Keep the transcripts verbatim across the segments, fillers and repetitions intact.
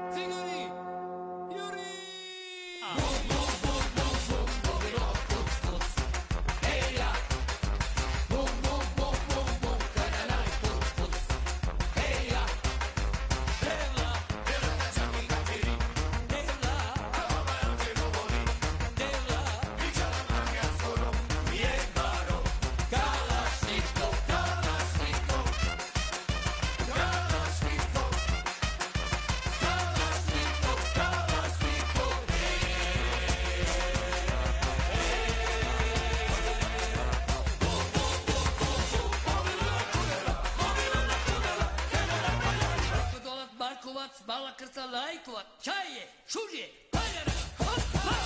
Bala krca lajkova, čaje, šužje, paljara, hop, hop.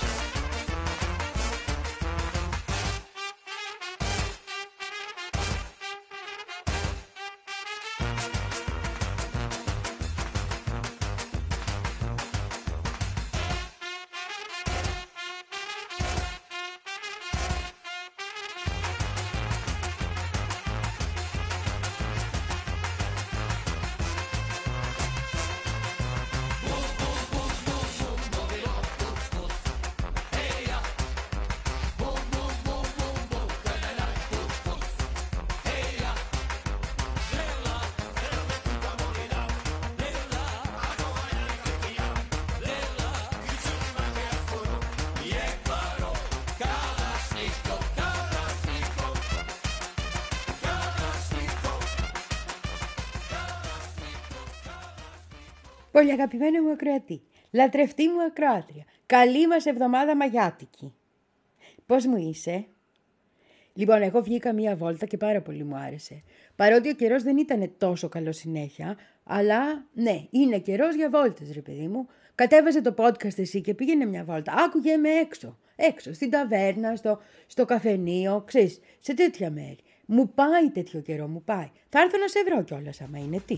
Πολύ αγαπημένο μου ακροατή, λατρευτή μου ακροάτρια, καλή μας εβδομάδα μαγιάτικη. Πώς μου είσαι? Λοιπόν, εγώ βγήκα μία βόλτα και πάρα πολύ μου άρεσε. Παρότι ο καιρός δεν ήταν τόσο καλό συνέχεια, αλλά ναι, είναι καιρός για βόλτες ρε παιδί μου. Κατέβαζε το podcast εσύ και πήγαινε μια βόλτα. Άκουγε με έξω, έξω, στην ταβέρνα, στο, στο καφενείο, ξέρεις, σε τέτοια μέρη. Μου πάει τέτοιο καιρό, μου πάει. Θα έρθω να σε βρω κιόλας άμα είναι τι.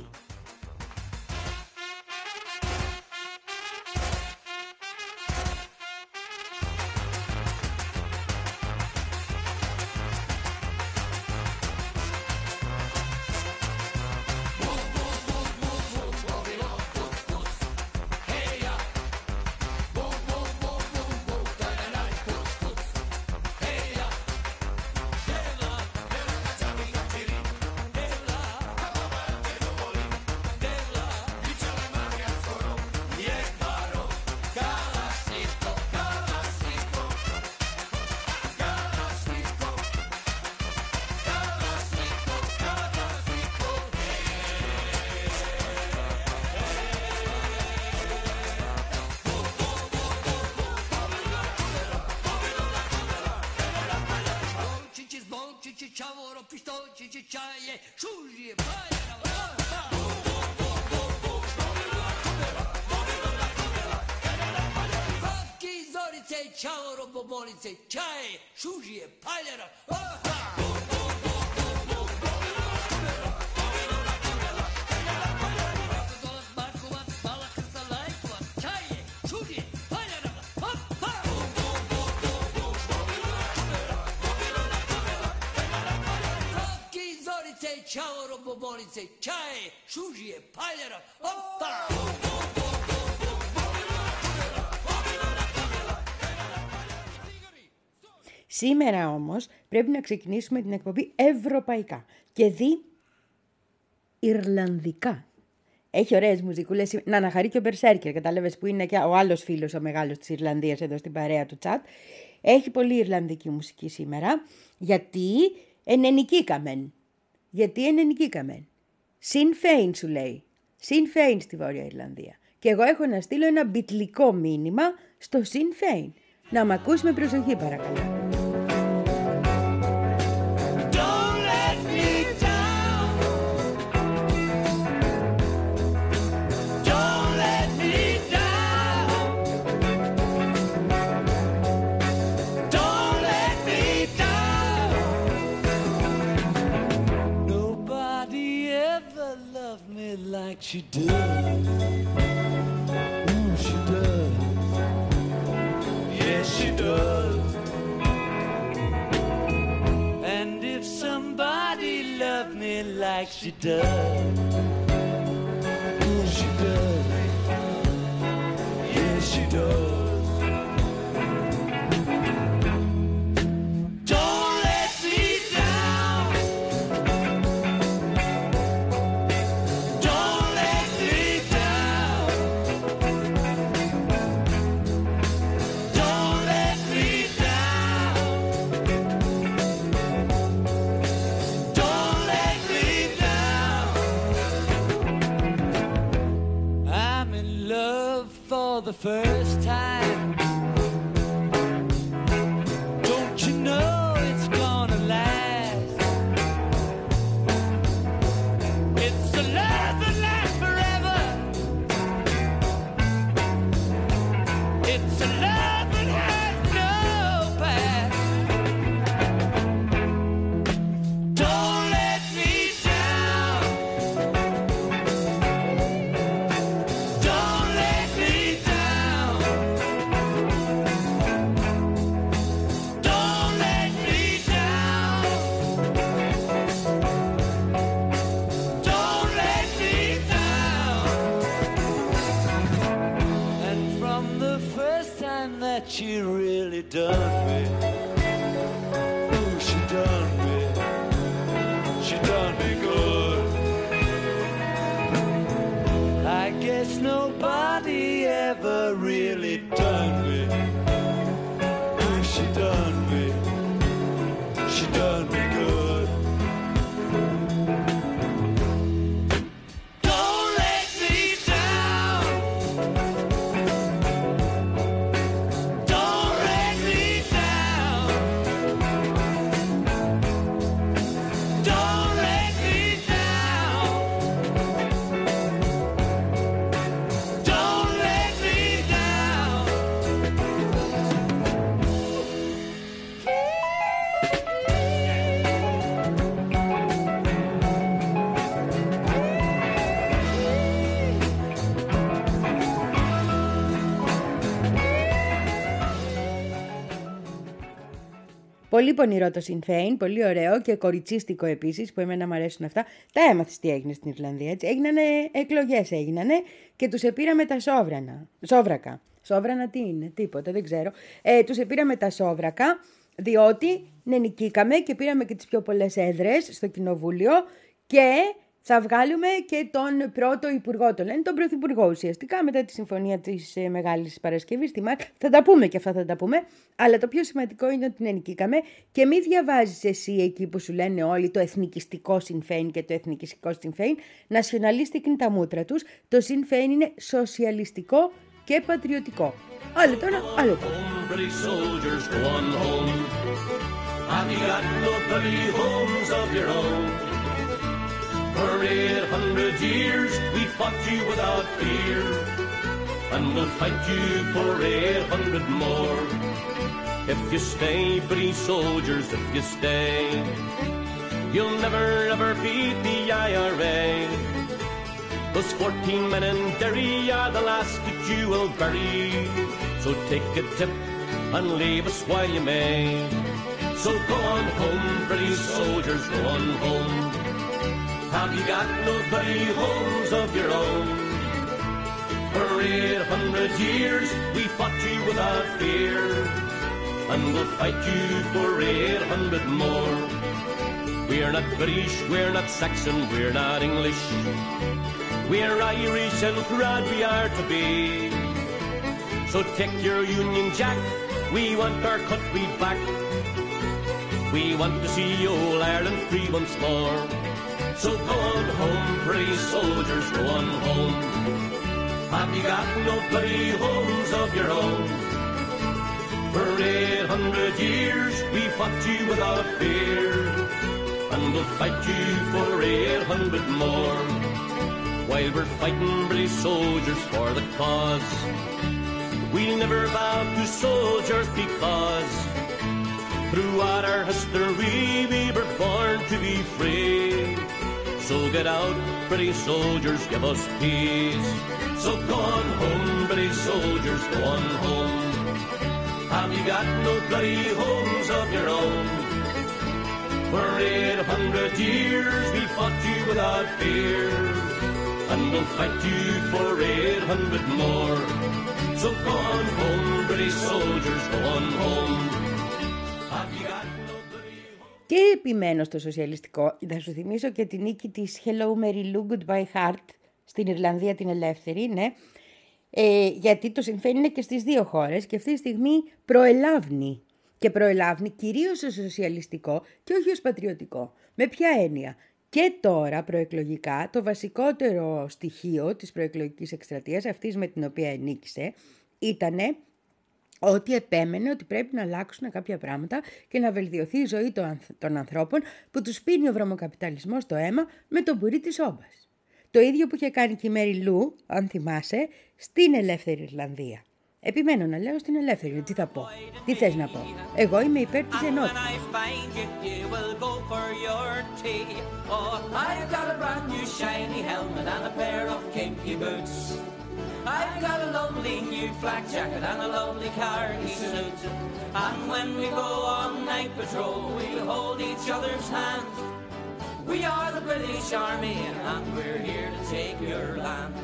Ciao robobolice, čaje, šužije, paljara. Markovac, bala krca lajkova, čaje, šužije, paljara. Roki zorice, čao robobolice, čaje, šužije, paljara. Opa! Σήμερα όμως πρέπει να ξεκινήσουμε την εκπομπή ευρωπαϊκά και δι Ιρλανδικά. Έχει ωραίες μουσικούλες. Να αναχαρεί και ο Μπερσέρκερ, κατάλαβες, που είναι και ο άλλος φίλος, ο μεγάλος της Ιρλανδίας εδώ στην παρέα του τσάτ. Έχει πολύ Ιρλανδική μουσική σήμερα, γιατί ενενικήκαμεν. Γιατί ενενικήκαμεν. Sinn Féin σου λέει. Sinn Féin στη Βόρεια Ιρλανδία. Και εγώ έχω να στείλω ένα μπιτλικό μήνυμα στο Sinn Féin. Να μ' ακούς με προσοχή παρακαλώ. Like she does, mm, she does, yes she does. And if somebody loved me like she does, mm, she does, for the first time. Don't you know it's gonna last? It's a love that lasts forever. It's a love that has no past. Don't let me down. Don't let me down. Don't let me down. Don't let me down. And from the first time that she really done me, ooh, she done me, she done me good. I guess nobody ever really done me, ooh, she done me, she done me good. Don't let me down. Don't let me down. Don't let me down. Don't let me down. Πολύ πονηρό το Sinn Féin, πολύ ωραίο και κοριτσίστικο επίσης, που εμένα μου αρέσουν αυτά. Τα έμαθες τι έγινε στην Ιρλανδία, έτσι. Έγινανε εκλογές, έγινανε και τους επήραμε τα σόβρανα. Σόβρακα. Σόβρανα τι είναι, τίποτα, δεν ξέρω. Ε, τους επήραμε τα σόβρακα, διότι ναι, νικήκαμε και πήραμε και τις πιο πολλές έδρες στο κοινοβούλιο και θα βγάλουμε και τον πρώτο υπουργό, το λένε, τον πρωθυπουργό ουσιαστικά, μετά τη συμφωνία της ε, Μεγάλης Παρασκευής. Θα τα πούμε και αυτά θα τα πούμε, αλλά το πιο σημαντικό είναι ότι νικήκαμε και μη διαβάζεις εσύ εκεί που σου λένε όλοι το εθνικιστικό Sinn Féin και το εθνικιστικό Sinn Féin. Νασιοναλίστικη είναι τα μούτρα τους. Το Sinn Féin είναι σοσιαλιστικό και πατριωτικό. Άλλο τώρα, άλλο τώρα. Have you got no bloody homes of your own? For eight hundred years we fought you without fear, and we'll fight you for eight hundred more. If you stay, British soldiers, if you stay, you'll never ever beat the I R A. Those fourteen men in Derry are the last that you will bury, so take a tip and leave us while you may. So go on home, British soldiers, go on home. Have you got no bloody homes of your own? For eight hundred years we fought you without fear, and we'll fight you for eight hundred more. We're not British, we're not Saxon, we're not English. We're Irish and proud we are to be. So take your Union Jack, we want our country back. We want to see old Ireland free once more. So go on home, brave soldiers, go on home. Have you got no bloody homes of your own? For eight hundred years we fought you without fear, and we'll fight you for eight hundred more. While we're fighting, brave soldiers, for the cause, we'll never bow to soldiers, because throughout our history we were born to be free. So get out, British soldiers, give us peace. So go on home, British soldiers, go on home. Have you got no bloody homes of your own? For eight hundred years we fought you without fear, and we'll fight you for eight hundred more. So go on home, British soldiers, go on home. Have you got no bloody home? Και επιμένω στο σοσιαλιστικό. Θα σου θυμίσω και τη νίκη της Hello Mary Lou Goodbye Heart στην Ιρλανδία την ελεύθερη, ναι. Ε, γιατί το Sinn Féin είναι και στις δύο χώρες και αυτή τη στιγμή προελάβνει. Και προελάβνει κυρίως ως σοσιαλιστικό και όχι ως πατριωτικό. Με ποια έννοια? Και τώρα προεκλογικά το βασικότερο στοιχείο της προεκλογικής εκστρατείας, αυτής με την οποία ενίκησε, ήτανε ότι επέμενε ότι πρέπει να αλλάξουν κάποια πράγματα και να βελτιωθεί η ζωή των ανθρώπων που τους πίνει ο βρωμοκαπιταλισμός στο αίμα με τον πουρί της όμπας. Το ίδιο που είχε κάνει και η Μέρι Λου, αν θυμάσαι, στην ελεύθερη Ιρλανδία. Επιμένω να λέω στην ελεύθερη, τι θα πω, τι θες να πω. Εγώ είμαι υπέρ της ενότητας. I've got a lovely new flak jacket and a lovely khaki suit. And when we go on night patrol, we hold each other's hands. We are the British Army and we're here to take your land.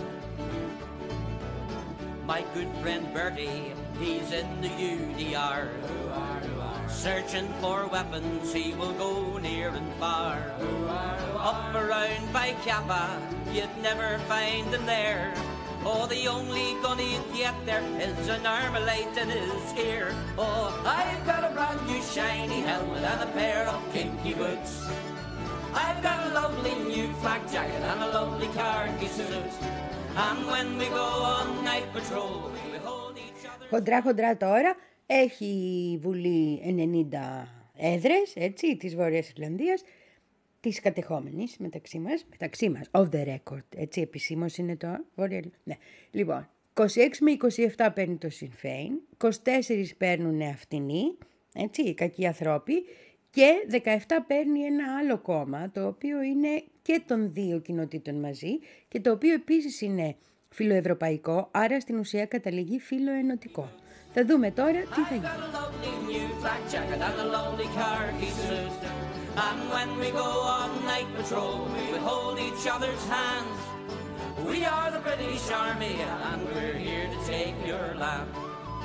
My good friend Bertie, he's in the U D R. Searching for weapons, he will go near and far. Up around by Kappa, you'd never find him there. Oh, the only gun he'd get there is an Armalite in his ear. Oh, I've got a brand new shiny helmet and a pair of kinky boots. I've got a lovely new flak jacket and a lovely khaki suit. And when we go on night patrol, we hold each other. Χοντρά χοντρά τώρα έχει η Βουλή ενενήντα έδρες, έτσι, της Βόρειας Ιρλανδίας, της κατεχόμενης μεταξύ μας, μεταξύ μας, off the record, έτσι επισήμως είναι το Βόρεια. Ναι. Λοιπόν, είκοσι έξι με είκοσι επτά παίρνει το Sinn Féin, είκοσι τέσσερα παίρνουν αυτινοί, έτσι, οι κακοί ανθρώποι, και δεκαεπτά παίρνει ένα άλλο κόμμα, το οποίο είναι και των δύο κοινοτήτων μαζί και το οποίο επίσης είναι φιλοευρωπαϊκό, άρα στην ουσία καταλήγει φιλοενωτικό. Θα δούμε τώρα τι θα γίνει. And when we go on night patrol, we hold each other's hands. We are the British Army and we're here to take your land.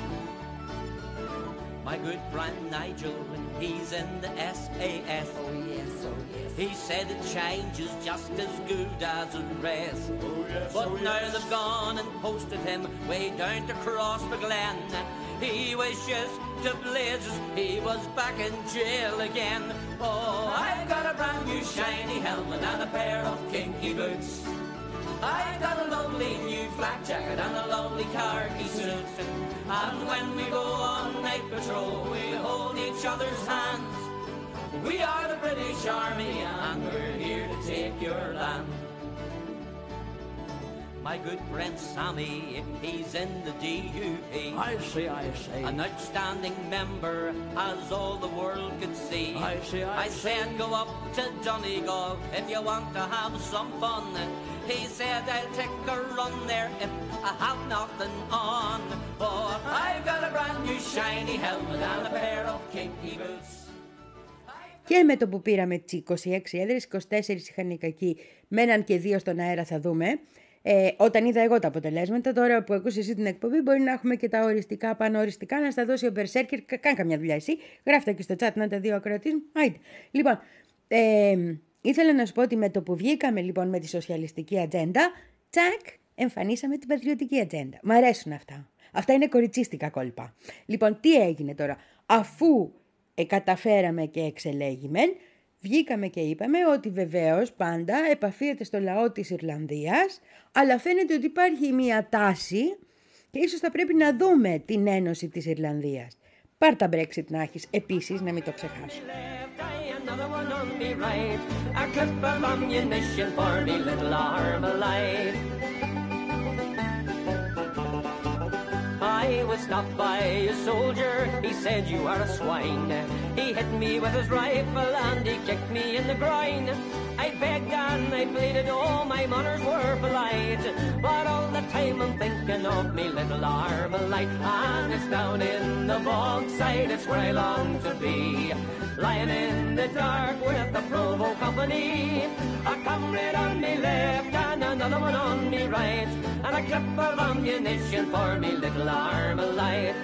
My good friend Nigel, he's in the S A S. Oh yes, oh yes. He said that change is just as good as a rest. Oh yes, but oh now yes. They've gone and posted him way down to Cross the Glen. He wishes to blazes, he was back in jail again. Oh, I've got a brand new shiny helmet and a pair of kinky boots. I've got a lovely new flak jacket and a lovely khaki suit. And when we go on night patrol, we hold each other's hands. We are the British Army and we're here to take your land. My good friend Sammy, he's in the D U P. I see, I see. An outstanding member, as all the world could see. I see, I, I see. said go up to Donegal if you want to have some fun. He said I'll take a run there if I have nothing on. Oh, I've got a brand new shiny helmet and a pair of kinky boots. Και με το που πήραμε τις είκοσι έξι έδρες, είκοσι τέσσερα είχαν οι κακοί, μέναν και δύο στον αέρα, θα δούμε. Ε, όταν είδα εγώ τα αποτελέσματα, τώρα που ακούς εσύ την εκπομπή, μπορεί να έχουμε και τα οριστικά, πάνω οριστικά, να στα δώσει ο Μπερσέρκερ. Κάνε καμιά δουλειά εσύ. Γράφτε και στο chat να τα δύο ακροατής μου. Άιντε. Λοιπόν, ε, ήθελα να σου πω ότι με το που βγήκαμε λοιπόν με τη σοσιαλιστική ατζέντα, τσακ, εμφανίσαμε την πατριωτική ατζέντα. Μ' αρέσουν αυτά. Αυτά είναι κοριτσίστικα κόλπα. Λοιπόν, τι έγινε τώρα, αφού ε, καταφέραμε και εξελέγημεν, βγήκαμε και είπαμε ότι βεβαίως πάντα επαφίεται στο λαό της Ιρλανδίας, αλλά φαίνεται ότι υπάρχει μια τάση και ίσως θα πρέπει να δούμε την ένωση της Ιρλανδίας. Πάρ' τα Brexit να έχεις επίσης, να μην το ξεχάσω. I was stopped by a soldier, he said you are a swine. He hit me with his rifle and he kicked me in the groin. I begged and I pleaded, oh my manners were polite, but all the time I'm thinking of me little Armalite. And it's down in the bog side, it's where I long to be, lying in the dark with the Provo Company. A comrade on me left and another one on me right, and a clip of ammunition for me little Armalite.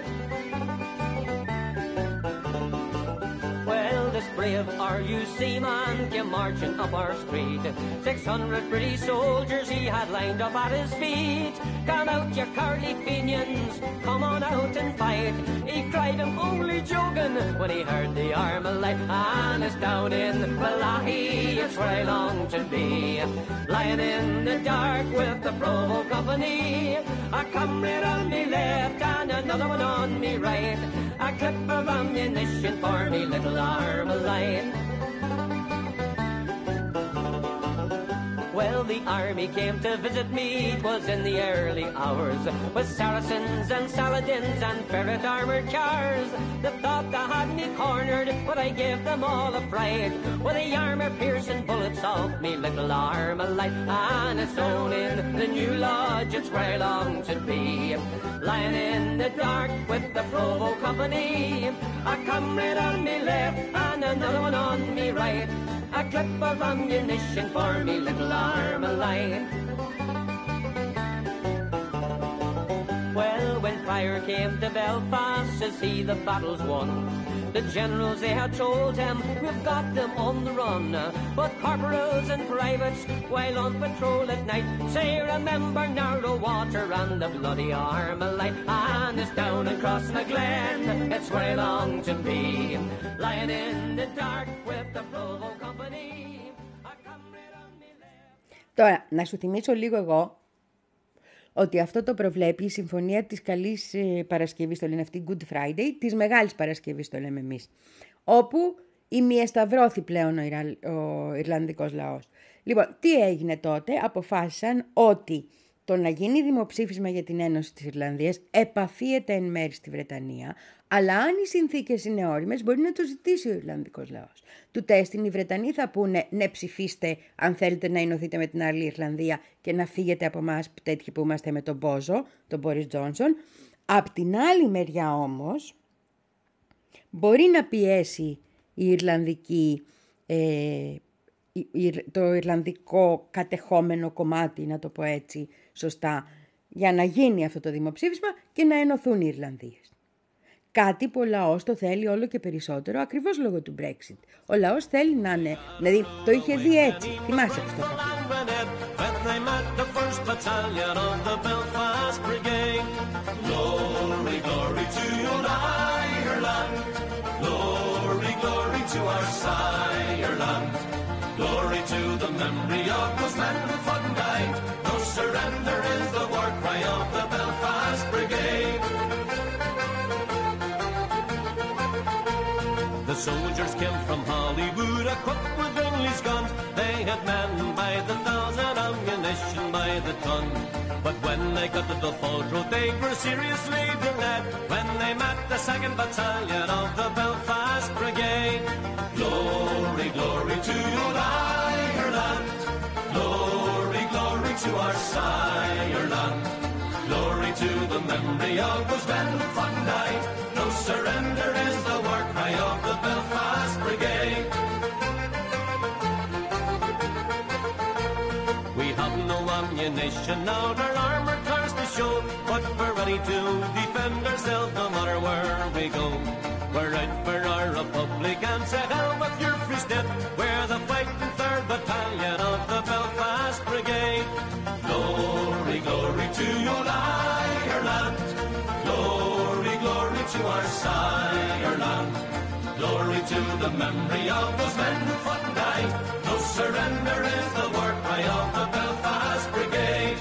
Well, this brave R U C man came marching up our street. Six hundred British soldiers he had lined up at his feet. Come out, you Carly Fenians, come on out and fight. He cried cried, I'm only joking, when he heard the Armalite. And it's down in Wallahi, it's where I long to be, lying in the dark with the Provo Company. A comrade on me left and another one on me right, a clip of ammunition for me little Armalite. Well, the army came to visit me, 'twas in the early hours, with Saracens and Saladins and ferret armoured cars. They thought they had me cornered, but I gave them all a fright, with the armour-piercing bullets of me little Armalite. And it's down in the new lodge, it's where I long to be, lying in the dark with the Provo Company. A comrade on me left and another one on me right, a clip of ammunition for me little Armalite. Well, when Pryor came to Belfast, says he, the battle's won. The generals, they had told him, we've got them on the run. But corporals and privates, while on patrol at night, say, remember narrow water and the bloody Armalite. And it's down across the glen, it's where I long to be, lying in the dark with the Provo Company. Τώρα, να σου θυμίσω λίγο εγώ ότι αυτό το προβλέπει η Συμφωνία της Καλής Παρασκευής, το λένε αυτή, Good Friday, της Μεγάλης Παρασκευής το λέμε εμείς, όπου ημιεσταυρώθη πλέον ο, Ιρα... ο Ιρλανδικός λαός. Λοιπόν, τι έγινε τότε? Αποφάσισαν ότι το να γίνει δημοψήφισμα για την Ένωση της Ιρλανδίας επαφίεται εν μέρει στη Βρετανία, αλλά αν οι συνθήκες είναι όριμες μπορεί να το ζητήσει ο Ιρλανδικός λαός. Του τέστην οι Βρετανοί θα πούνε ναι, ψηφίστε αν θέλετε να ενωθείτε με την άλλη Ιρλανδία και να φύγετε από εμάς τέτοιοι που είμαστε με τον Μπόζο, τον Μπόρις Τζόνσον. Απ' την άλλη μεριά όμως μπορεί να πιέσει η Ιρλανδική, ε, το Ιρλανδικό κατεχόμενο κομμάτι, να το πω έτσι σωστά, για να γίνει αυτό το δημοψήφισμα και να ενωθούν οι Ιρλανδίες. Κάτι που ο λαός το θέλει όλο και περισσότερο ακριβώς λόγω του Brexit. Ο λαός θέλει να είναι, δηλαδή το είχε δει έτσι. Θυμάσαι αυτό το Glory to the memory of those men who fought and died. No surrender is the war cry of the Belfast Brigade. The soldiers came from Hollywood, equipped with English guns. They had men by the thousand, ammunition by the ton. But when they got to the Falls Road, they were seriously delayed when they met the second battalion of the Belfast Brigade. Glory, glory to old Ireland. Glory, glory to our Sireland. Glory to the memory of those men who fought and died. No surrender is the war cry of the Belfast Brigade. We have no ammunition now, our armour cars to show, but we're ready to defend ourselves no matter where we go. We're out for our republic and to hell with your free state. We're the fighting third battalion of the Belfast Brigade. Glory, glory to old Ireland. Glory, glory to our Sireland. Glory to the memory of those men who fought and died. No surrender is the war cry of the Belfast Brigade.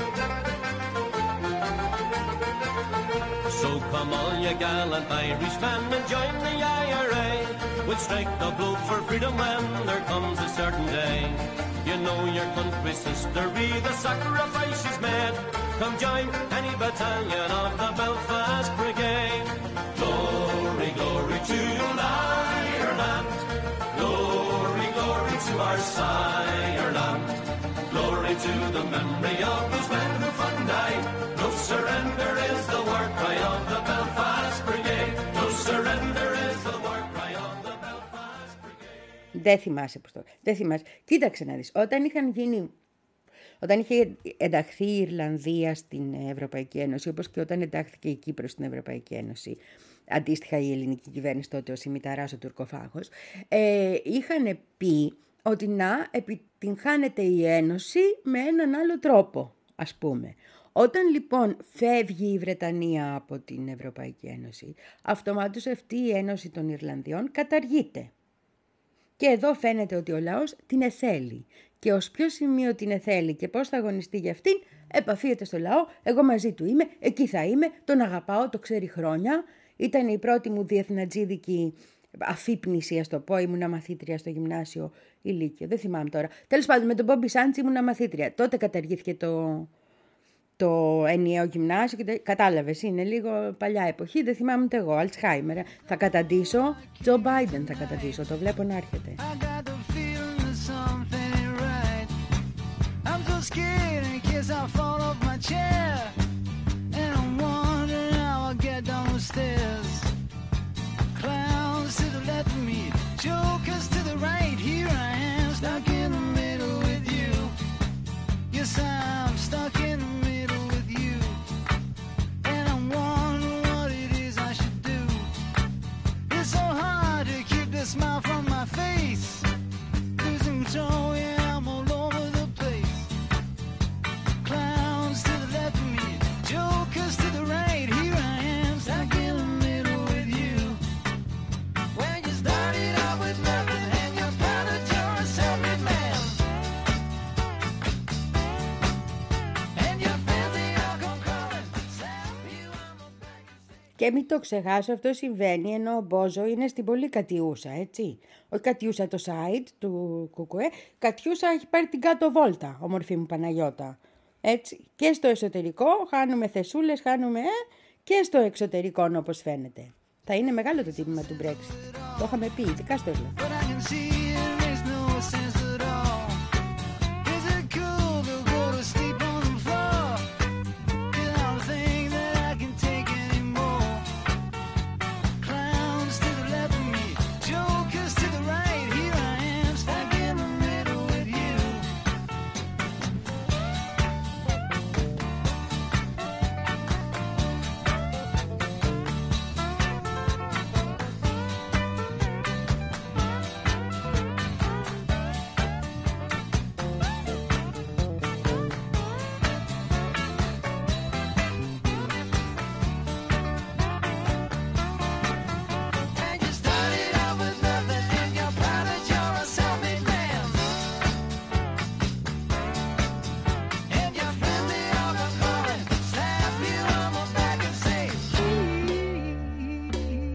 So come all you gallant Irishmen and join the I R A. We'll strike the blow for freedom when there comes a certain day. You know your country's history, the sacrifice is made. Come join any battalion of the Belfast Brigade. Glory, glory to old Ireland. Glory, glory to our Sireland. Glory to the memory of those men who fought and died. No surrender is the war cry of the Belfast Brigade. No surrender is the war cry of the Belfast Brigade. Δεν θυμάσαι πως το... Δεν θυμάσαι. Κοίταξε να δεις. Όταν είχαν γίνει... Όταν είχε ενταχθεί η Ιρλανδία στην Ευρωπαϊκή Ένωση, όπως και όταν εντάχθηκε η Κύπρος στην Ευρωπαϊκή Ένωση, αντίστοιχα η ελληνική κυβέρνηση τότε, ο Σιμιταράς, ο τουρκοφάγος, ε, είχαν πει ότι να επιτυγχάνεται η Ένωση με έναν άλλο τρόπο, ας πούμε. Όταν λοιπόν φεύγει η Βρετανία από την Ευρωπαϊκή Ένωση, αυτομάτως αυτή η Ένωση των Ιρλανδιών καταργείται. Και εδώ φαίνεται ότι ο λαός την εθέλει. Και ως ποιο σημείο την εθέλει και πώς θα αγωνιστεί για αυτήν, επαφίεται στο λαό. Εγώ μαζί του είμαι, εκεί θα είμαι, τον αγαπάω, το ξέρει χρόνια. Ήταν η πρώτη μου διεθνατζίδικη αφύπνιση, ας το πω, ήμουνα μαθήτρια στο γυμνάσιο ή λύκειο, δεν θυμάμαι τώρα. Τέλος πάντων, με τον Μπόμπι Σάντς ήμουνα μαθήτρια. Τότε καταργήθηκε το, το ενιαίο γυμνάσιο. Και κατάλαβες, είναι λίγο παλιά εποχή, δεν θυμάμαι ούτε εγώ. Αλτσχάιμερ. Θα καταντήσω, Τζο Μπάιντεν θα καταντήσω, το βλέπω να έρχεται. Jokers to the right, here I am, stuck in the middle with you. Yes, I'm stuck in the middle with you. And I'm wondering what it is I should do. It's so hard to keep the smile from my face. Losing control, yeah, I'm all over the place. Clowns to the left of me, jokers to the right, here I am, stuck in the middle with you. When you started out with nothing and you found that you're a self-made man. And your filthy all come crawling, slap you on the back. Και μην το ξεχάσω, αυτό συμβαίνει ενώ ο Μπόζο είναι στην πολύ Κατιούσα, έτσι. Όχι Κατιούσα το site του Κουκουέ, Κατιούσα έχει πάρει την κάτω βόλτα, ομορφή μου Παναγιώτα. Έτσι. Και στο εσωτερικό χάνουμε θεσούλες, χάνουμε, ε, και στο εξωτερικό όπως φαίνεται. Θα είναι μεγάλο το τίμημα του Brexit. Το είχαμε πει, ειδικά στο Irland. But I can see it makes no sense at all. Is it cool to go to sleep on the floor? Cause I don't think that I can take anymore. Clowns to the left of me, jokers to the right, here I am, stuck in the middle with you. And you started out with nothing and you're proud that you're a self-made man. And your friends they all come calling, slap you on the back and say, please,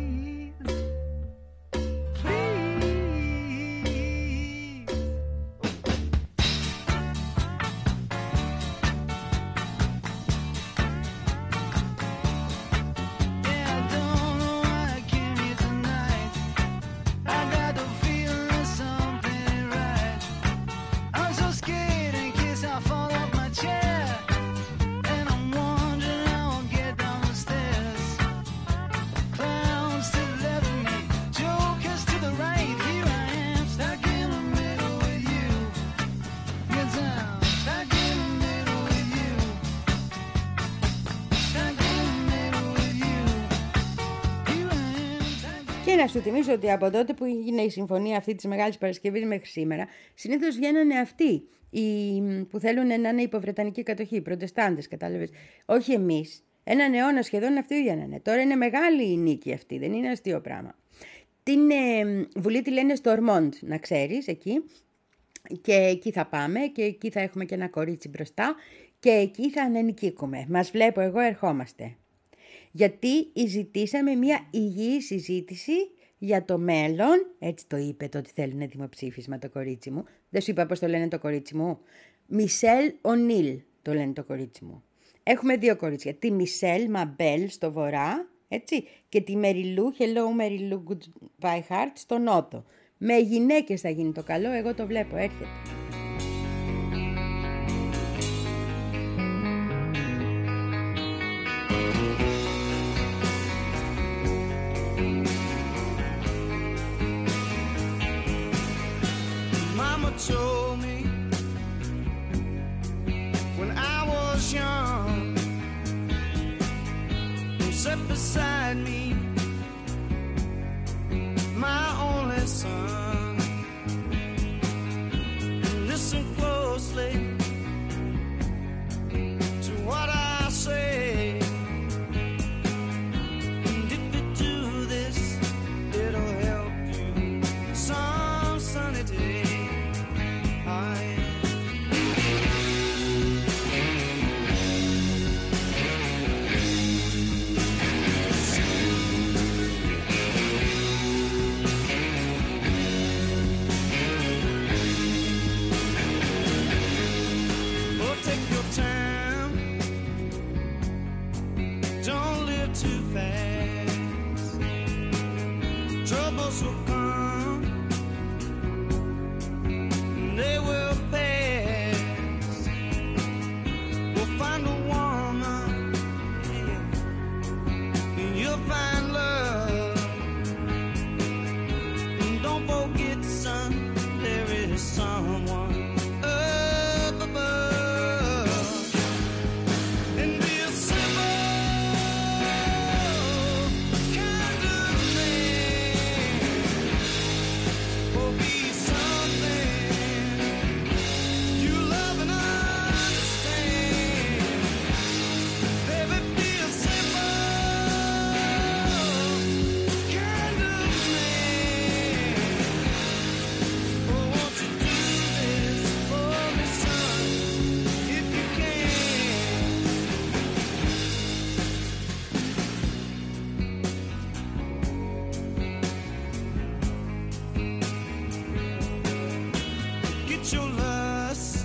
please. Yeah, I don't know why I came here tonight. I got the feeling that something ain't right. I'm so scared in case I fall off my chair. And I'm wondering how I'll get down the stairs. Clowns to the left of me, jokers to the right, here I am, stuck in the middle with you. Yes, I'm stuck in the middle with you. Stuck in the middle with you. Here I am, stuck in. Και να σου θυμίσω ότι από τότε που έγινε η συμφωνία αυτή της Μεγάλης Παρασκευής μέχρι σήμερα, συνήθως βγαίνανε αυτοί οι, που θέλουν να είναι υποβρετανική κατοχή, οι προτεστάντες, κατάλαβες. Όχι εμείς. Έναν αιώνα σχεδόν αυτοί βγαίνανε. Τώρα είναι μεγάλη η νίκη αυτή, δεν είναι αστείο πράγμα. Την ε, Βουλή τη λένε στο Ορμόντ, να ξέρεις, εκεί. Και εκεί θα πάμε και εκεί θα έχουμε και ένα κορίτσι μπροστά και εκεί θα ανενικήκουμε. Μας βλέπω εγώ, ερχόμαστε. Γιατί ζητήσαμε μια υγιή συζήτηση για το μέλλον. Έτσι το είπε το ότι θέλουν δημοψήφισμα το κορίτσι μου. Δεν σου είπα πώς το λένε το κορίτσι μου. Μισελ Ονίλ το λένε το κορίτσι μου. Έχουμε δύο κορίτσια. Τη Μισελ Μαμπέλ στο βορρά, έτσι, και τη Μεριλού, Hello Μεριλού Goodbye Heart στο νότο. Με γυναίκες θα γίνει το καλό, εγώ το βλέπω, έρχεται. Mama told me when I was young, sit beside me, my only son. Listen closely to what I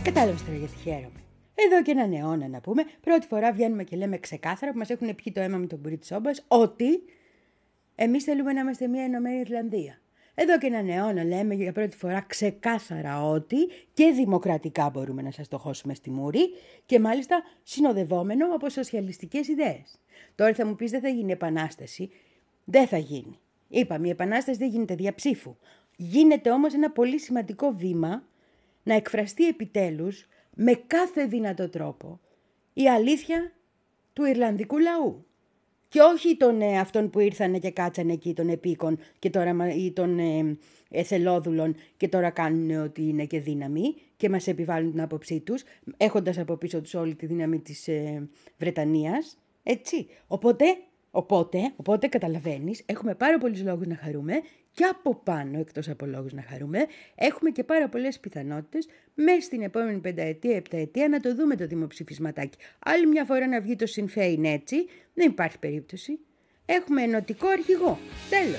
Κατάλαβες τώρα γιατί χαίρομαι. Εδώ και έναν αιώνα να πούμε, πρώτη φορά βγαίνουμε και λέμε ξεκάθαρα που μας έχουν πιει το αίμα με τον μπουρί της όμπας ότι εμείς θέλουμε να είμαστε μια ενωμένη Ιρλανδία. Εδώ και έναν αιώνα λέμε για πρώτη φορά ξεκάθαρα ότι και δημοκρατικά μπορούμε να σας το χώσουμε στη μούρη και μάλιστα συνοδευόμενο από σοσιαλιστικές ιδέες. Τώρα θα μου πεις δεν θα γίνει επανάσταση. Δεν θα γίνει. Είπαμε η επανάσταση δεν γίνεται διαψήφου. Γίνεται όμως ένα πολύ σημαντικό βήμα να εκφραστεί επιτέλους με κάθε δυνατό τρόπο η αλήθεια του Ιρλανδικού λαού. Και όχι των ε, αυτών που ήρθαν και κάτσανε εκεί των επίκων και τώρα, ή των ε, εθελόδουλων και τώρα κάνουν ότι είναι και δύναμη και μας επιβάλλουν την άποψή τους, έχοντας από πίσω τους όλη τη δύναμη της ε, Βρετανίας. Έτσι. Οπότε, οπότε, οπότε καταλαβαίνεις, έχουμε πάρα πολλούς λόγους να χαρούμε και από πάνω, εκτός από λόγους να χαρούμε, έχουμε και πάρα πολλές πιθανότητες μέσα στην επόμενη πενταετία, επταετία να το δούμε το δημοψηφισματάκι. Άλλη μια φορά να βγει το Sinn Féin έτσι, δεν υπάρχει περίπτωση. Έχουμε ενωτικό αρχηγό. Τέλος.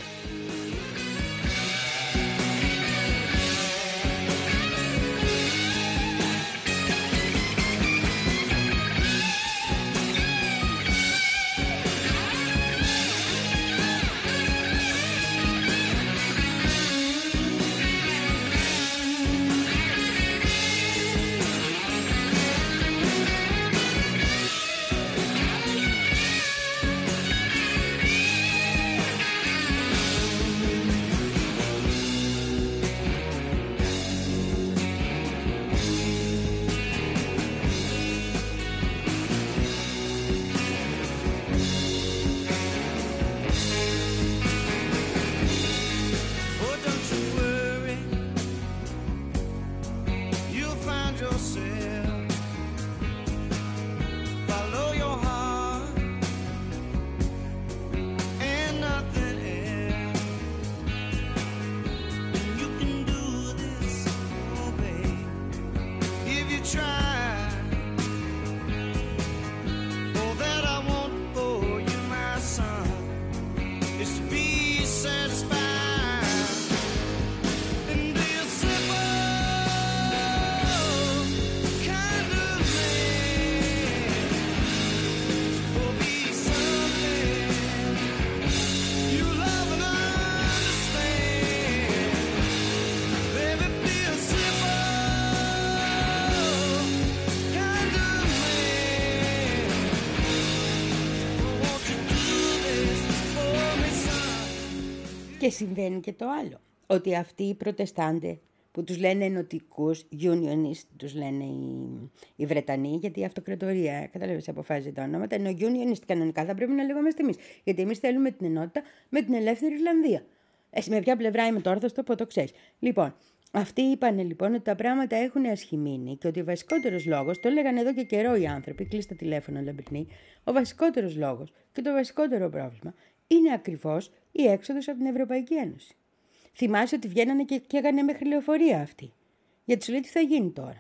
Και συμβαίνει και το άλλο, ότι αυτοί οι προτεστάντε που τους λένε ενωτικούς, unionist, τους λένε οι, οι Βρετανοί, γιατί η αυτοκρατορία, κατάλαβες, αποφάσισε τα ονόματα, ενώ unionist κανονικά θα πρέπει να λέγομαστε εμείς, γιατί εμείς θέλουμε την ενότητα με την ελεύθερη Ιρλανδία. Εσύ με ποια πλευρά είμαι το όρθωστο, που το ξέρεις. Λοιπόν, αυτοί είπαν λοιπόν ότι τα πράγματα έχουν ασχημείνει και ότι ο βασικότερος λόγος, το έλεγαν εδώ και καιρό οι άνθρωποι, κλείστα τηλέφωνο λαμπρινή, ο βασικότερος λόγος και το βασικότερο πρόβλημα είναι ακριβώς η έξοδος από την Ευρωπαϊκή Ένωση. Θυμάσαι ότι βγαίνανε και, και έγανε μέχρι λεωφορεία αυτοί. Γιατί σου λέει τι θα γίνει τώρα.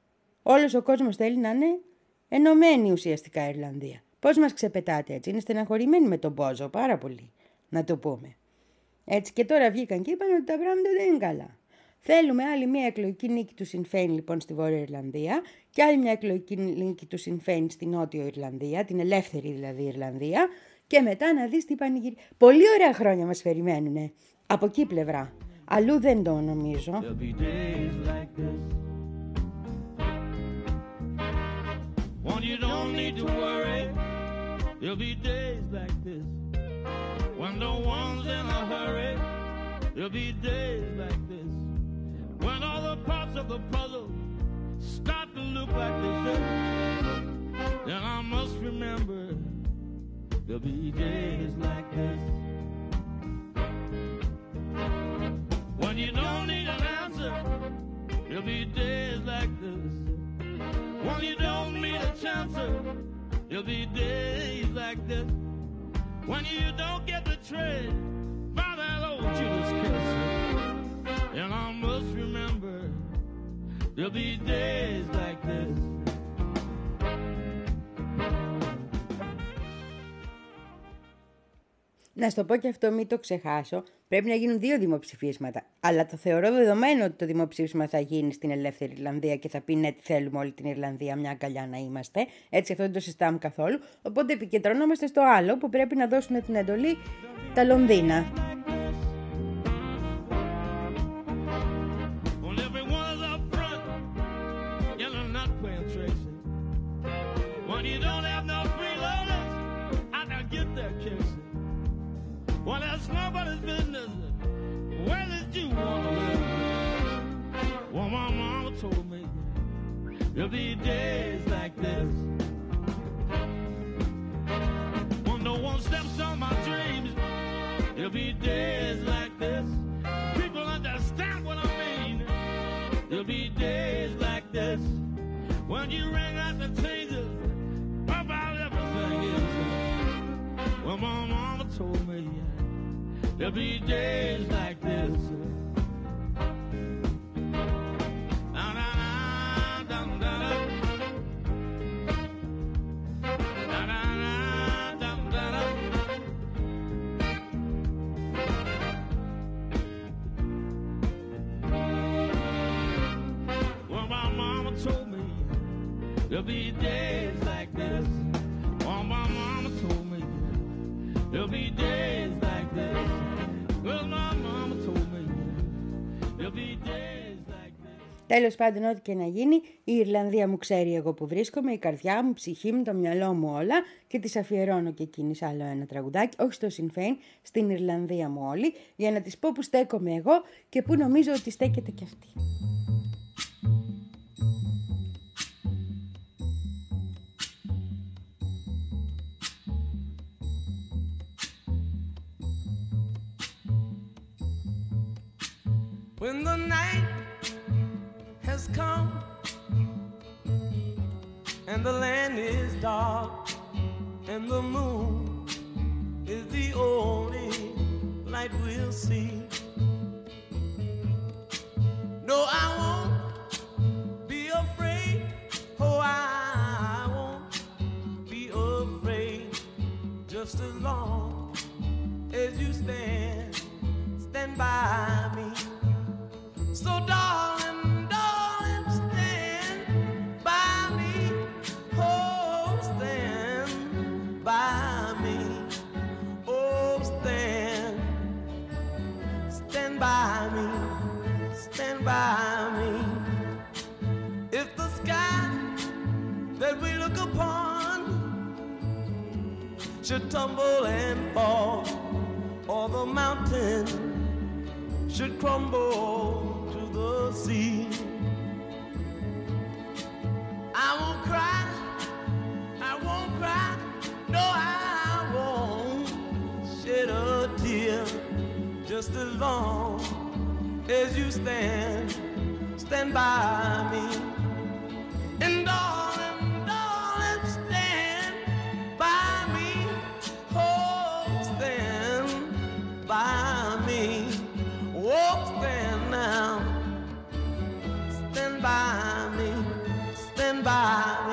Όλος ο κόσμος θέλει να είναι ενωμένη ουσιαστικά η Ιρλανδία. Πώς μας ξεπετάτε έτσι, είναι στεναχωρημένοι με τον Μπόζο, πάρα πολύ, να το πούμε. Έτσι και τώρα βγήκαν και είπαν ότι τα πράγματα δεν είναι καλά. Θέλουμε άλλη μια εκλογική νίκη του Sinn Féin λοιπόν στη Βόρεια Ιρλανδία και άλλη μια εκλογική νίκη του Sinn Féin στη Νότιο Ιρλανδία, την ελεύθερη δηλαδή Ιρλανδία, και μετά να δεις τι πανηγύρι. Πολύ ωραία χρόνια μας περιμένουνε. Από εκεί πλευρά. Αλλού δεν το νομίζω. When you don't need to worry, there'll be days like this. When no one's in a hurry, there'll be days like this. When all the parts of the puzzle start to look like they should, then I must remember there'll be days like this. When you don't need an answer, there'll be days like this. When you don't meet a chancer, there'll be days like this. When you don't get the trade by that old Judas kiss, and I must remember there'll be days like this. Να σου το πω και αυτό, μην το ξεχάσω. Πρέπει να γίνουν δύο δημοψηφίσματα. Αλλά το θεωρώ δεδομένο ότι το δημοψήφισμα θα γίνει στην ελεύθερη Ιρλανδία και θα πει ναι, τι θέλουμε όλη την Ιρλανδία, μια αγκαλιά να είμαστε. Έτσι, αυτό δεν το συζητάμε καθόλου. Οπότε επικεντρωνόμαστε στο άλλο που πρέπει να δώσουν την εντολή τα Λονδίνα. Well, that's nobody's business. Where did you want to live? Well, my mama told me there'll be days like this when no one steps on my dreams. There'll be days like this. People understand what I mean. There'll be days like this when you ring out the changes about everything is. Well, my mama told me there'll be days like this. Well, my mama told me there'll be days like this. Well, my mama told me there'll be days like this. Well, my mama told me there'll be days like this. Τέλος πάντων, ό,τι και να γίνει, η Ιρλανδία μου ξέρει εγώ που βρίσκομαι, η καρδιά μου, η ψυχή μου, το μυαλό μου, όλα, και της αφιερώνω και εκείνης άλλο ένα τραγουδάκι, όχι στο Sinn Féin, στην Ιρλανδία μου όλη, για να της πω που στέκομαι εγώ και που νομίζω ότι στέκεται κι αυτή. When the night has come and the land is dark and the moon is the only light we'll see. No, I won't be afraid. Oh, I won't be afraid. Just as long as you stand, stand by me. So darling, darling, stand by me. Oh, stand by me. Oh, stand, stand by me. Stand by me. If the sky that we look upon should tumble and fall, or the mountain should crumble to the sea, I won't cry, I won't cry, no, I won't shed a tear. Just as long as you stand, stand by me. And darling, darling, stand by me. Oh, stand by me. Oh, stand now. Stand by me. Stand by me.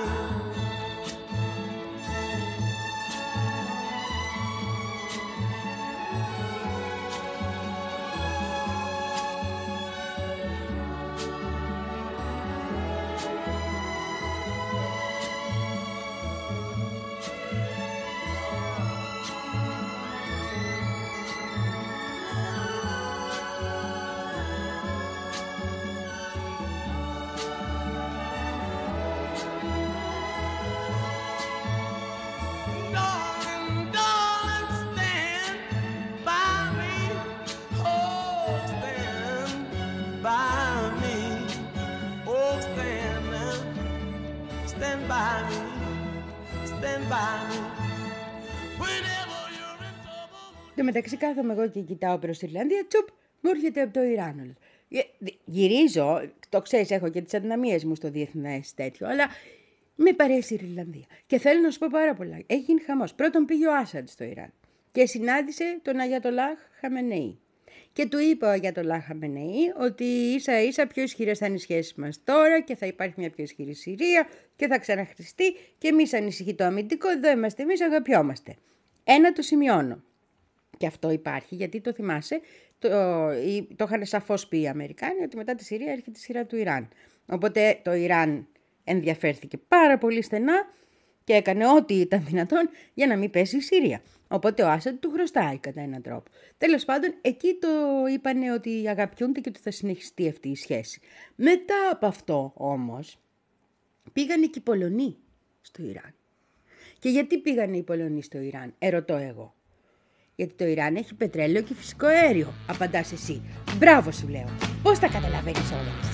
Εν τω μεταξύ κάθομαι εγώ και κοιτάω προς την Ιρλανδία, τσουπ, μου έρχεται από το Ιράν όλο. Γυρίζω, το ξέρεις, έχω και τις αδυναμίες μου στο διεθνές τέτοιο, αλλά με παρέσει η Ιρλανδία. Και θέλω να σου πω πάρα πολλά. Έχει γίνει χαμός. Πρώτον πήγε ο Άσαντ στο Ιράν και συνάντησε τον Αγιατολάχ Χαμενεή. Και του είπε ο Αγιατολάχ Χαμενεή ότι ίσα ίσα πιο ισχυρές θα είναι οι σχέσεις μας τώρα και θα υπάρχει μια πιο ισχυρή Συρία και θα ξαναχριστεί και εμείς ανησυχεί το αμυντικό, εδώ είμαστε εμείς, αγαπιόμαστε. Ένα το σημειώνω. Και αυτό υπάρχει, γιατί το θυμάσαι, το, το είχαν σαφώς πει οι Αμερικάνοι ότι μετά τη Συρία έρχεται η σειρά του Ιράν. Οπότε το Ιράν ενδιαφέρθηκε πάρα πολύ στενά και έκανε ό,τι ήταν δυνατόν για να μην πέσει η Συρία. Οπότε ο Άσαντ του χρωστάει κατά έναν τρόπο. Τέλος πάντων, εκεί το είπανε ότι αγαπιούνται και ότι θα συνεχιστεί αυτή η σχέση. Μετά από αυτό όμως, πήγανε και οι Πολωνοί στο Ιράν. Και γιατί πήγανε οι Πολωνοί στο Ιράν, ερωτώ εγώ. Γιατί το Ιράν έχει πετρέλαιο και φυσικό αέριο, απαντάς εσύ. Μπράβο σου λέω. Πώς τα καταλαβαίνεις όλα εσύ?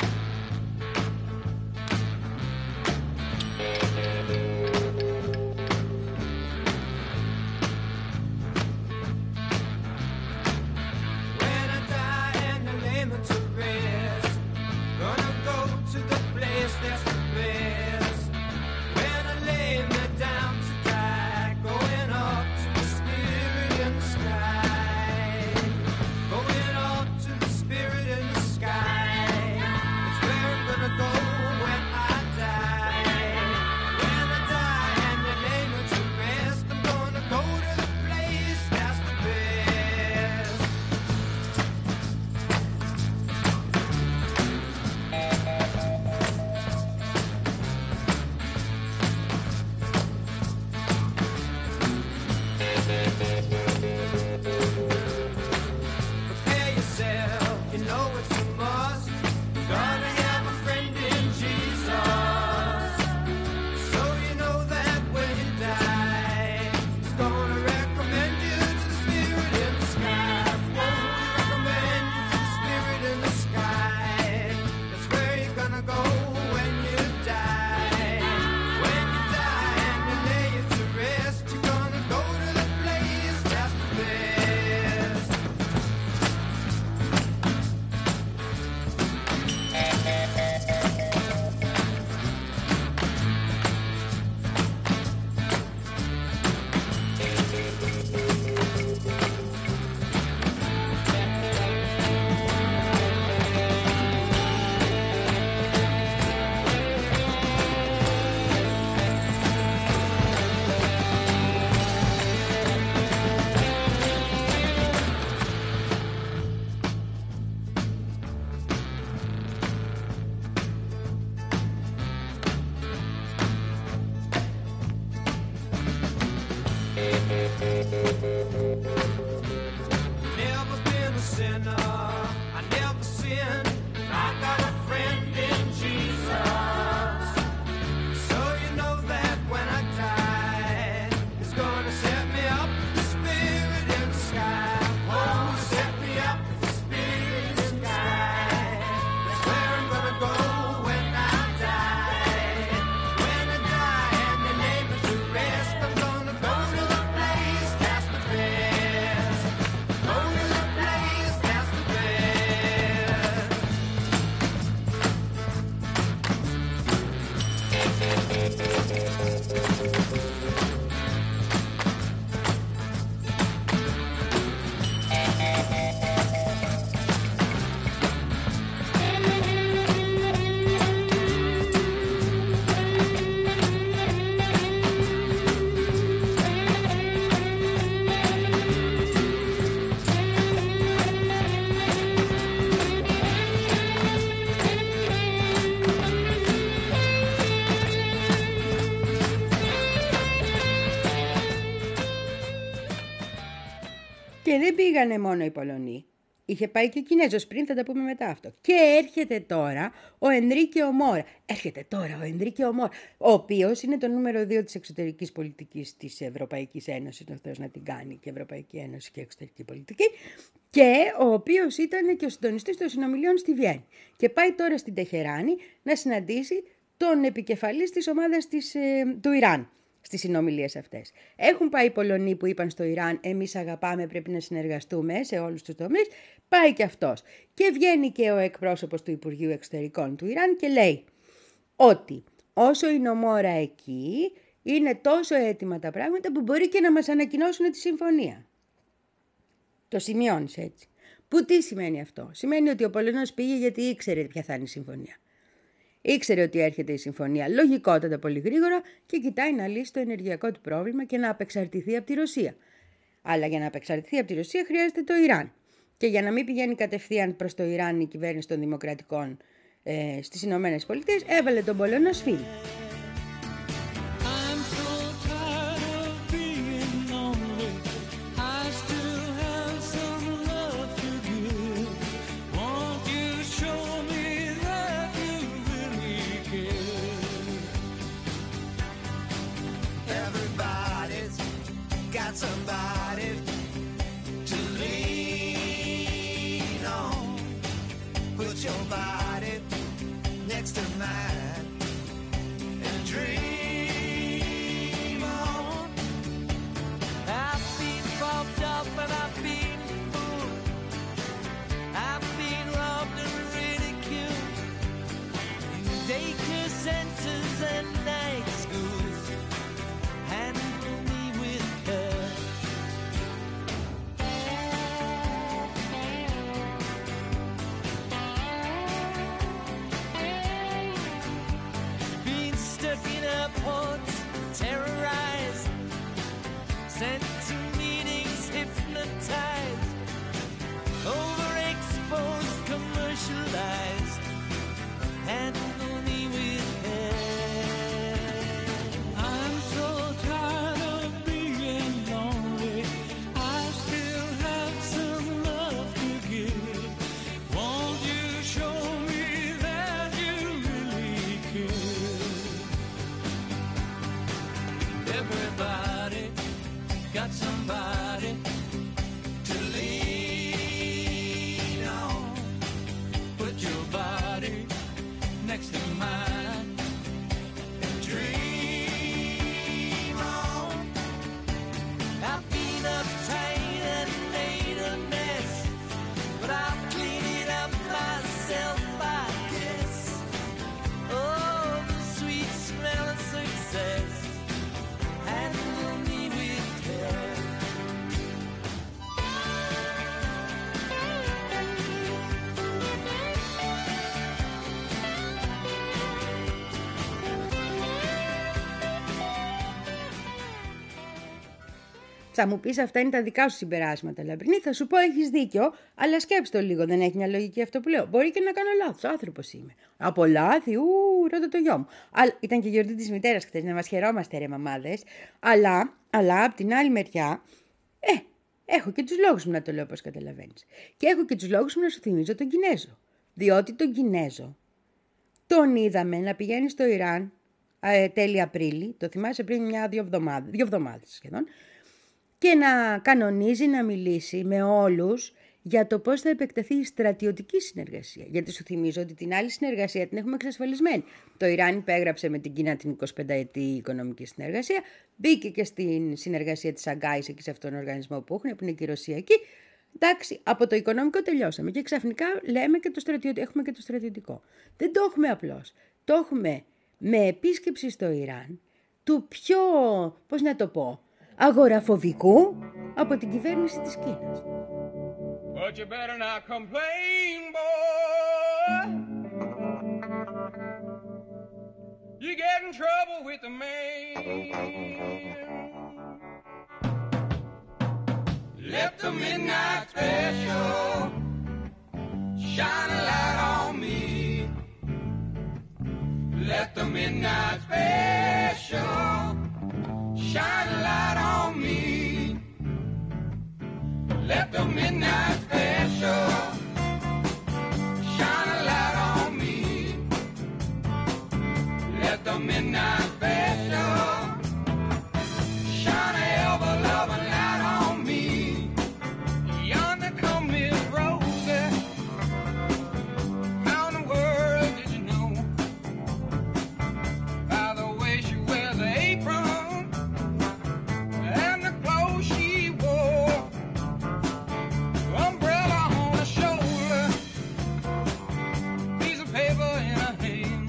Και δεν πήγανε μόνο οι Πολωνοί. Είχε πάει και ο Κινέζος πριν, θα τα πούμε μετά αυτό. Και έρχεται τώρα ο Ενρίκε Μόρα. Έρχεται τώρα ο Ενρίκε Μόρα, ο οποίος είναι το νούμερο δύο της εξωτερικής πολιτικής της Ευρωπαϊκής Ένωσης, ο Θεός να την κάνει, και Ευρωπαϊκή Ένωση και εξωτερική πολιτική, και ο οποίος ήταν και ο συντονιστής των συνομιλιών στη Βιέννη. Και πάει τώρα στην Τεχεράνη να συναντήσει τον επικεφαλής της ομάδας της, ε, του Ιράν. Στις συνομιλίες αυτές. Έχουν πάει οι Πολωνοί που είπαν στο Ιράν εμείς αγαπάμε, πρέπει να συνεργαστούμε σε όλους τους τομείς. Πάει και αυτός. Και βγαίνει και ο εκπρόσωπος του Υπουργείου Εξωτερικών του Ιράν και λέει ότι όσο είναι ο Μόρα εκεί είναι τόσο έτοιμα τα πράγματα που μπορεί και να μας ανακοινώσουν τη συμφωνία. Το σημειώνεις έτσι. Που τι σημαίνει αυτό? Σημαίνει ότι ο Πολωνός πήγε γιατί ήξερε ποια θα είναι η συμφωνία. Ήξερε ότι έρχεται η συμφωνία λογικότατα πολύ γρήγορα και κοιτάει να λύσει το ενεργειακό του πρόβλημα και να απεξαρτηθεί από τη Ρωσία. Αλλά για να απεξαρτηθεί από τη Ρωσία χρειάζεται το Ιράν. Και για να μην πηγαίνει κατευθείαν προς το Ιράν η κυβέρνηση των Δημοκρατικών ε, στις Ηνωμένες Πολιτείες, έβαλε τον Πολωνό σφίλι. Somebody to lean on. Put your body next to mine and dream on. I've been bumped up and I've been fooled. I've been robbed and ridiculed in daycare centers and night schools. Handle me with care. Been stuck in airports, terrorized, sent to meetings, hypnotized, overexposed, commercialized. Handle me with care. I'm so tired of being lonely. I still have some love to give. Won't you show me that you really care? Everybody got somebody to lean on. Put your body next to mine and dream on. I've been uptight and made a mess, but I'll clean it up myself, I guess. Oh, the sweet smell of success. Handle me with care. Θα μου πεις αυτά είναι τα δικά σου συμπεράσματα, Λαμπρινή. Θα σου πω έχεις δίκιο, αλλά σκέψτε το λίγο, δεν έχει μια λογική αυτό που λέω. Μπορεί και να κάνω λάθος, άνθρωπος είμαι. Από λάθη, ου, ρώτα το γιο μου. Αλλά, ήταν και γιορτή της μητέρας χθες, να μας χαιρόμαστε ρε μαμάδες. Αλλά, αλλά απ' την άλλη μεριά, ε, έχω και τους λόγους μου να το λέω όπως καταλαβαίνεις. Και έχω και τους λόγους μου να σου θυμίζω τον Κινέζο. Διότι τον Κινέζο τον είδαμε να πηγαίνει στο Ιράν ε, τέλη Απρίλη, το θυμάσαι πριν μια-δύο εβδομάδες, δύο εβδομάδες σχεδόν, και να κανονίζει να μιλήσει με όλους για το πώς θα επεκταθεί η στρατιωτική συνεργασία. Γιατί σου θυμίζω ότι την άλλη συνεργασία την έχουμε εξασφαλισμένη. Το Ιράν υπέγραψε με την Κίνα την εικοσιπενταετή οικονομική συνεργασία, μπήκε και στην συνεργασία της Σαγκάης εκεί σε αυτόν τον οργανισμό που έχουν, που είναι και η Ρωσία εκεί. Εντάξει, από το οικονομικό τελειώσαμε και ξαφνικά λέμε και το στρατιωτικό, έχουμε και το στρατιωτικό. Δεν το έχουμε απλώς. Το έχουμε με επίσκεψη στο Ιράν του πιο, πώς να το πω, αγοραφοβικού από την κυβέρνηση της Κίνας. But you better not complain, boy. You get in trouble with the man. Let the midnight special shine a light on me. Let the midnight special shine a light on me. Let the midnight special shine a light on me. Let the midnight special shine a ever-loving light on me. Yonder come Miss Rosie. How in the world did you know? By the way she wears her apron and the clothes she wore. Umbrella on her shoulder, piece of paper in her hand.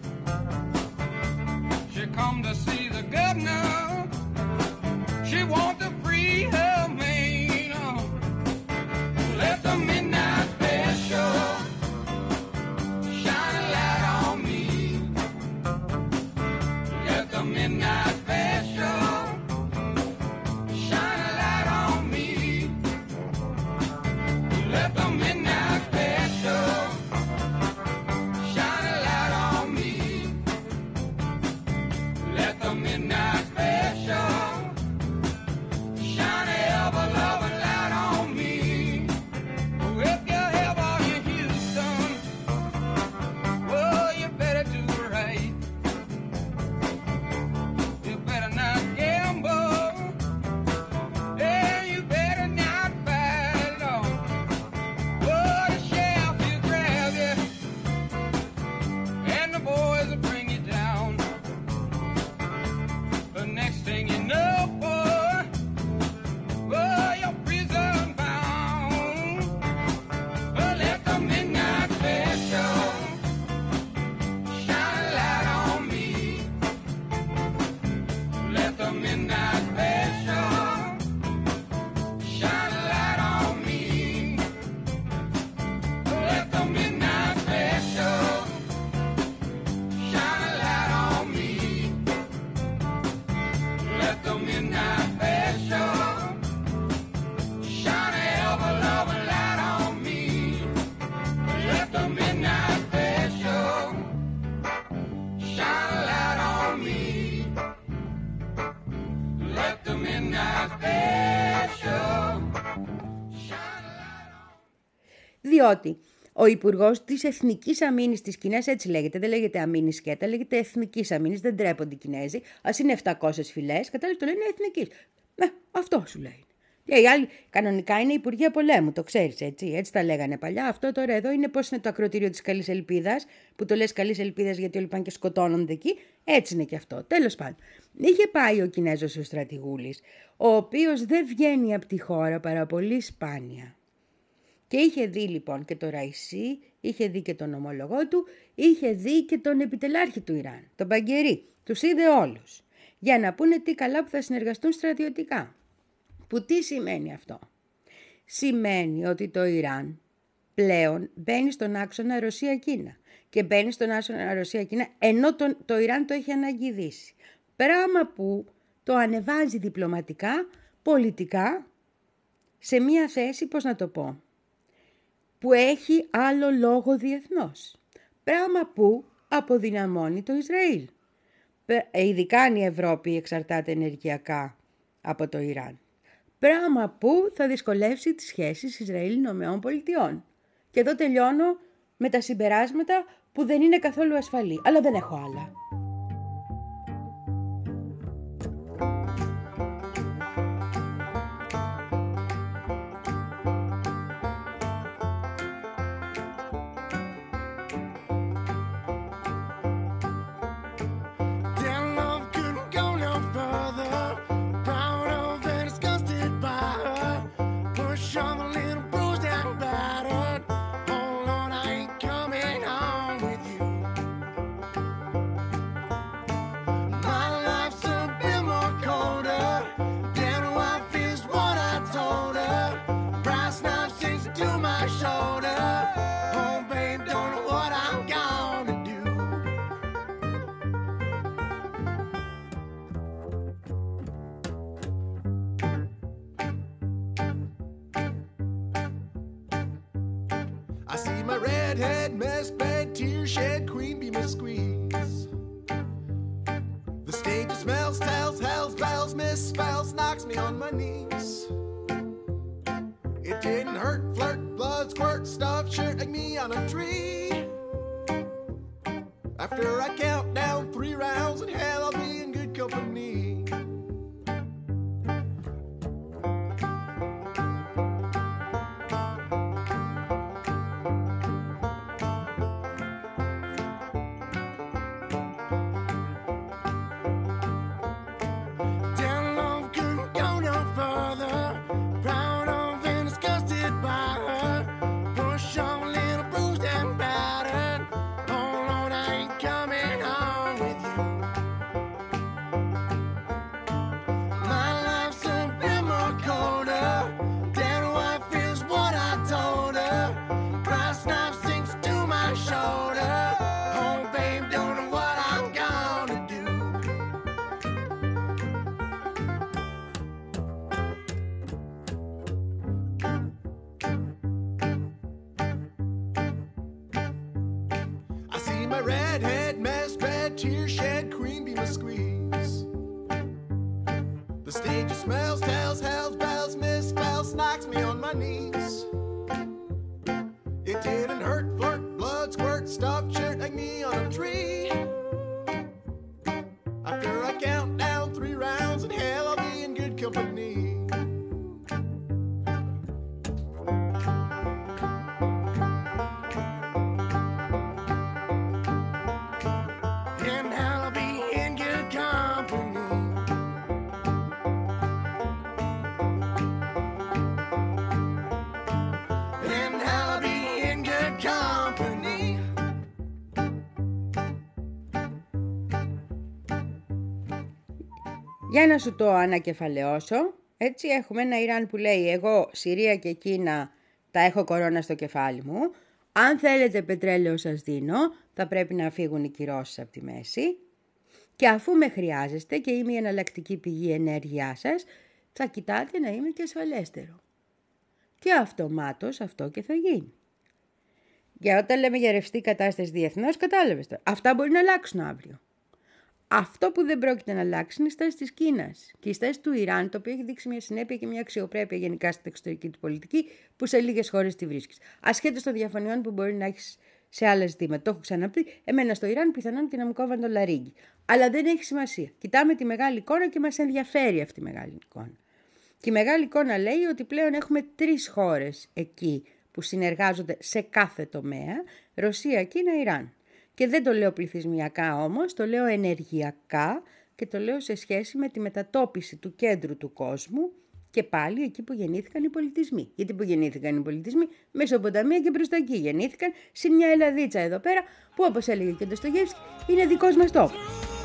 She come to see the governor. She want to free her man. Oh, let the midnight special shine a light on me. Let the midnight special shine a light on me. Διότι ο Υπουργός της Εθνικής Αμήνης της Κίνας, έτσι λέγεται, δεν λέγεται αμήνης σκέτα, λέγεται Εθνικής Αμήνης, δεν τρέπονται οι Κινέζοι. Ας είναι επτακόσιες φυλές, κατάλαβε, το λένε Εθνικής. Ε, αυτό σου λέει. Και οι άλλοι κανονικά είναι Υπουργεία Πολέμου, το ξέρεις έτσι, έτσι τα λέγανε παλιά. Αυτό τώρα εδώ είναι πώς είναι το ακροτήριο της Καλής Ελπίδας, που το λες Καλής Ελπίδας γιατί όλοι πάνε και σκοτώνονται εκεί. Έτσι είναι και αυτό. Τέλος πάντων, είχε πάει ο Κινέζος ο στρατηγούλης, ο οποίος δεν βγαίνει από τη χώρα παρά πολύ σπάνια. Και είχε δει λοιπόν και το Ραϊσί, είχε δει και τον ομολογό του, είχε δει και τον επιτελάρχη του Ιράν, τον Μπαγκερί. Τους είδε όλους, για να πούνε τι καλά που θα συνεργαστούν στρατιωτικά. Που τι σημαίνει αυτό? Σημαίνει ότι το Ιράν πλέον μπαίνει στον άξονα Ρωσία-Κίνα και μπαίνει στον άξονα Ρωσία-Κίνα ενώ το, το Ιράν το έχει αναγγιδίσει. Πράγμα που το ανεβάζει διπλωματικά, πολιτικά, σε μία θέση, πώς να το πω, που έχει άλλο λόγο διεθνώς. Πράγμα που αποδυναμώνει το Ισραήλ. Ειδικά αν η Ευρώπη εξαρτάται ενεργειακά από το Ιράν. Πράγμα που θα δυσκολεύσει τις σχέσεις Ισραήλ-Ηνωμένων Πολιτειών. Και εδώ τελειώνω με τα συμπεράσματα που δεν είναι καθόλου ασφαλή. Αλλά δεν έχω άλλα. Για να σου το ανακεφαλαιώσω, έτσι έχουμε ένα Ιράν που λέει εγώ Συρία και Κίνα τα έχω κορώνα στο κεφάλι μου. Αν θέλετε πετρέλαιο σας δίνω, θα πρέπει να φύγουν οι κυρώσεις από τη μέση. Και αφού με χρειάζεστε και είμαι η εναλλακτική πηγή ενέργειάς σας, θα κοιτάτε να είμαι και ασφαλέστερο. Και αυτομάτως αυτό και θα γίνει. Και όταν λέμε για ρευστή κατάσταση διεθνώς, κατάλαβες το. Αυτά μπορεί να αλλάξουν αύριο. Αυτό που δεν πρόκειται να αλλάξει είναι η στάση της Κίνας και η στάση του Ιράν, το οποίο έχει δείξει μια συνέπεια και μια αξιοπρέπεια γενικά στην εξωτερική του πολιτική, που σε λίγες χώρες τη βρίσκεις. Ασχέτως των διαφωνιών που μπορεί να έχεις σε άλλα ζητήματα. Το έχω ξαναπεί. Εμένα στο Ιράν πιθανόν και να μου κόβαν το λαρίγκι. Αλλά δεν έχει σημασία. Κοιτάμε τη μεγάλη εικόνα και μας ενδιαφέρει αυτή η μεγάλη εικόνα. Και η μεγάλη εικόνα λέει ότι πλέον έχουμε τρεις χώρες εκεί που συνεργάζονται σε κάθε τομέα: Ρωσία, Κίνα, Ιράν. Και δεν το λέω πληθυσμιακά όμως, το λέω ενεργειακά και το λέω σε σχέση με τη μετατόπιση του κέντρου του κόσμου και πάλι εκεί που γεννήθηκαν οι πολιτισμοί. Γιατί που γεννήθηκαν οι πολιτισμοί, Μεσοποταμία και προς τα εκεί γεννήθηκαν, συν μια Ελλαδίτσα εδώ πέρα, που όπως έλεγε και ο Ντοστογεύσκι, είναι δικός μας τόπος.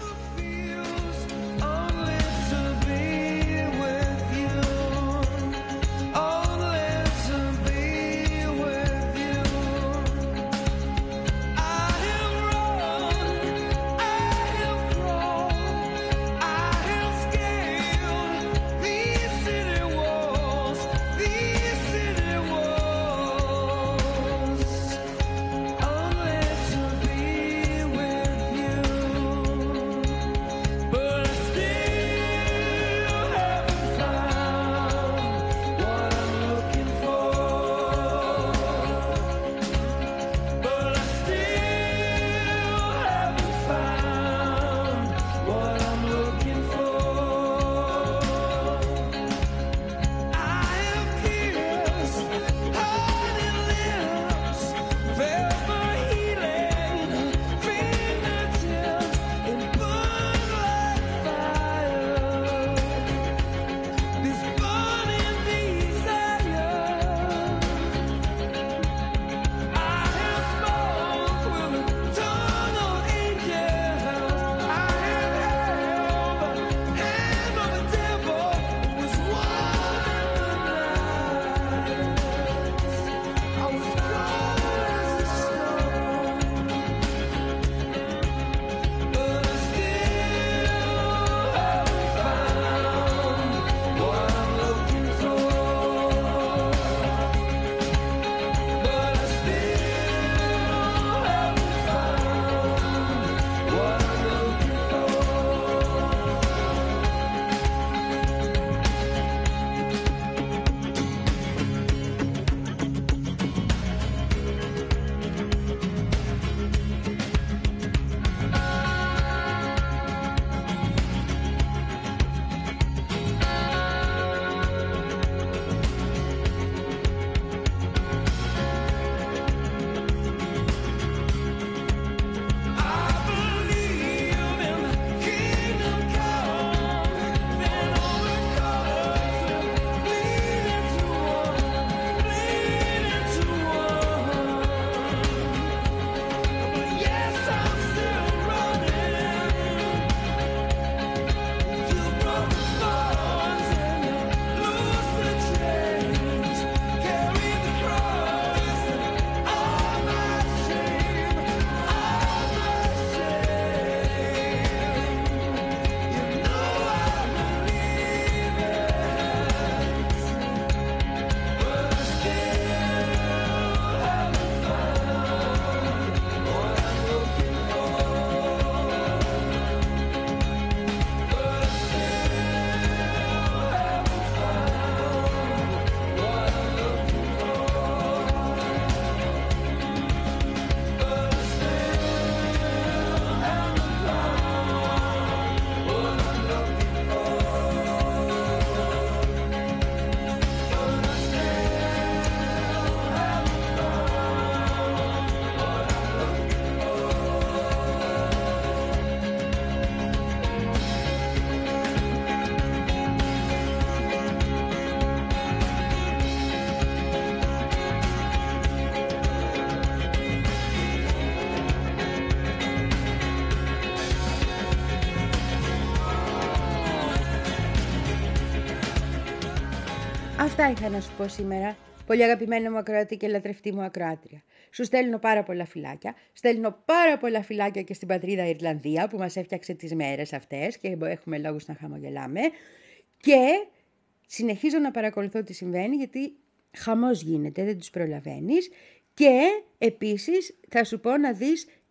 Αυτά είχα να σου πω σήμερα, πολύ αγαπημένο μου ακροατή και λατρευτή μου ακροάτρια. Σου στέλνω πάρα πολλά φιλάκια. Στέλνω πάρα πολλά φιλάκια και στην πατρίδα Ιρλανδία που μας έφτιαξε τις μέρες αυτές και έχουμε λόγους να χαμογελάμε. Και συνεχίζω να παρακολουθώ τι συμβαίνει, γιατί χαμός γίνεται, δεν τους προλαβαίνεις. Και επίσης θα σου πω να δεις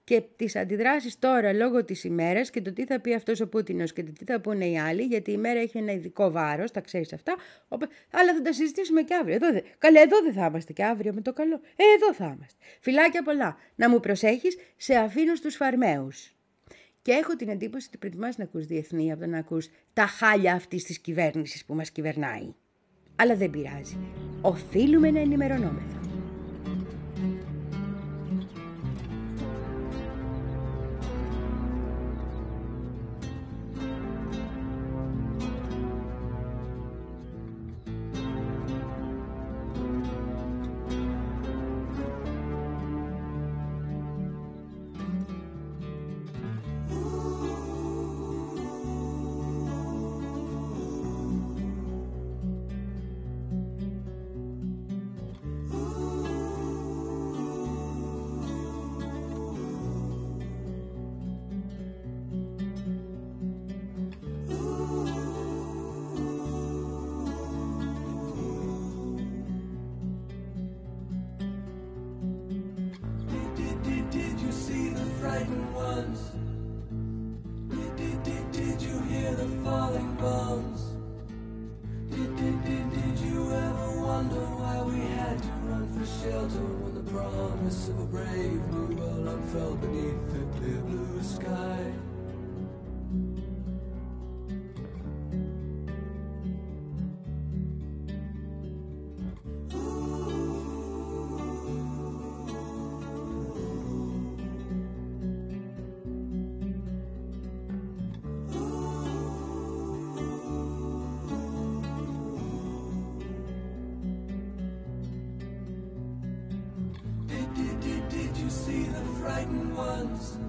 και τις αντιδράσεις τώρα λόγω της ημέρας και το τι θα πει αυτός ο Πούτινος και το τι θα πούνε οι άλλοι, γιατί η ημέρα έχει ένα ειδικό βάρος, τα ξέρεις αυτά, αλλά θα τα συζητήσουμε και αύριο. Εδώ, καλά, εδώ δεν θα είμαστε και αύριο με το καλό. Ε, εδώ θα είμαστε. Φιλάκια πολλά. Να μου προσέχεις, σε αφήνω στους φαρμαίους. Και έχω την εντύπωση ότι προτιμάς να ακούς διεθνή από το να ακούς τα χάλια αυτής της κυβέρνησης που μας κυβερνάει. Αλλά δεν πειράζει. Οφείλουμε να ενημερωνόμεθα. Did you see the frightened ones?